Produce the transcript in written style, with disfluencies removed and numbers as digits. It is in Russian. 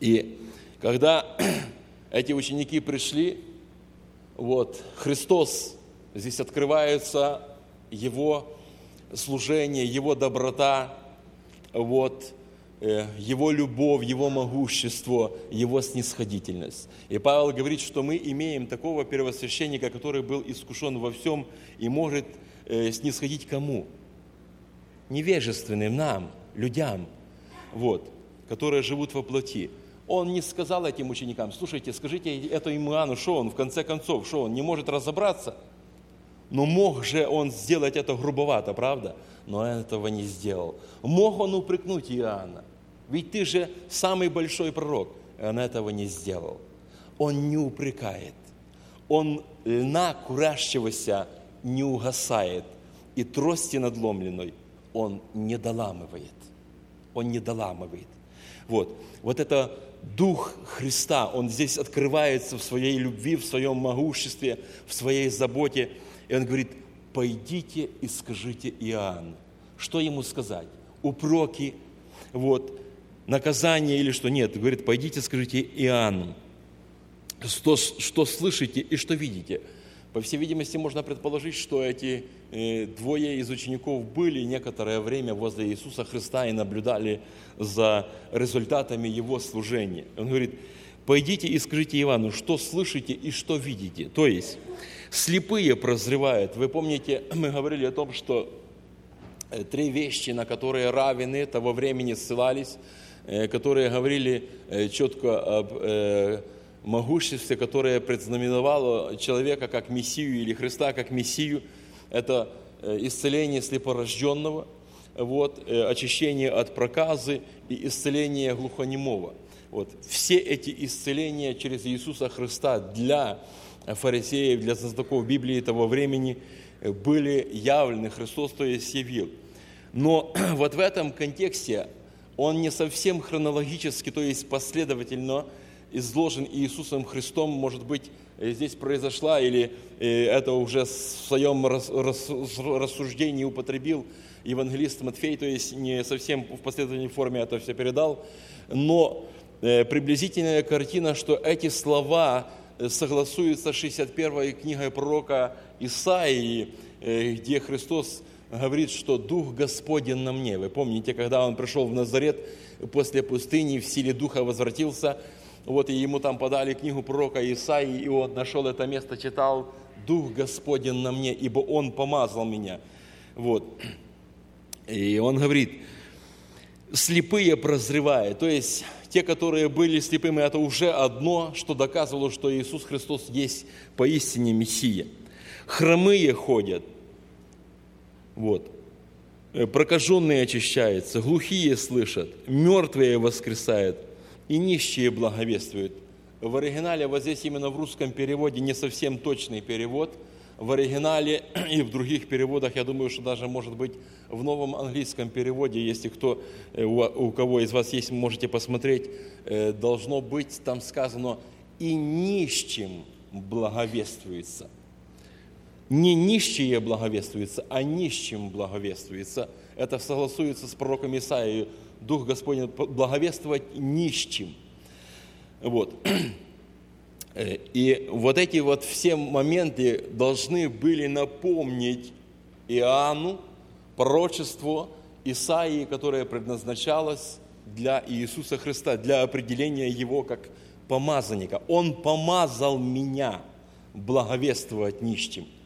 И когда эти ученики пришли, Христос, здесь открывается Его служение, Его доброта, Его любовь, Его могущество, Его снисходительность. И Павел говорит, что мы имеем такого первосвященника, который был искушен во всем и может снисходить кому? Невежественным нам, людям, которые живут во плоти. Он не сказал этим ученикам: слушайте, скажите это Иоанну, что он в конце концов, что он не может разобраться? Но мог же он сделать это грубовато, правда? Но он этого не сделал. Мог он упрекнуть Иоанна? Ведь ты же самый большой пророк. И он этого не сделал. Он не упрекает. Он льна курящегося не угасает. И трости надломленной он не доламывает. Он не доламывает. Вот это Дух Христа, Он здесь открывается в своей любви, в своем могуществе, в своей заботе. И Он говорит: пойдите и скажите Иоанну. Что ему сказать? Упреки, наказание или что? Нет, говорит: пойдите, скажите Иоанну, что слышите и что видите. По всей видимости, можно предположить, что эти двое из учеников были некоторое время возле Иисуса Христа и наблюдали за результатами Его служения. Он говорит: пойдите и скажите Иоанну, что слышите и что видите. То есть слепые прозревают. Вы помните, мы говорили о том, что 3 вещи, на которые раввины того времени ссылались, которые говорили четко об могуществе, которое предзнаменовало человека как Мессию или Христа как Мессию. Это исцеление слепорожденного, очищение от проказы и исцеление глухонемого. Все эти исцеления через Иисуса Христа для фарисеев, для знатоков Библии того времени были явлены. Христос, то есть, явил. Но в этом контексте он не совсем хронологически, то есть последовательно изложен Иисусом Христом. Может быть, здесь произошла, или это уже в своем рассуждении употребил евангелист Матфей, то есть не совсем в последовательной форме это все передал, но приблизительная картина, что эти слова согласуются с 61 книгой пророка Исаии, где Христос говорит, что Дух Господень на мне. Вы помните, когда Он пришел в Назарет после пустыни, в силе Духа возвратился, и ему там подали книгу пророка Исаии, и он нашел это место, читал: «Дух Господень на мне, ибо Он помазал меня». И он говорит: слепые прозревают. То есть те, которые были слепыми, это уже одно, что доказывало, что Иисус Христос есть поистине Мессия. Хромые ходят, прокаженные очищаются, глухие слышат, мертвые воскресают, и нищие благовествуют. В оригинале, здесь именно в русском переводе не совсем точный перевод. В оригинале и в других переводах, я думаю, что даже, может быть, в новом английском переводе, если у кого из вас есть, можете посмотреть, должно быть там сказано: «и нищим благовествуется». Не нищие благовествуются, а нищим благовествуется. Это согласуется с пророком Исаией. Дух Господень благовествовать нищим. И эти все моменты должны были напомнить Иоанну пророчество Исаии, которое предназначалось для Иисуса Христа, для определения Его как помазанника. Он помазал меня благовествовать нищим.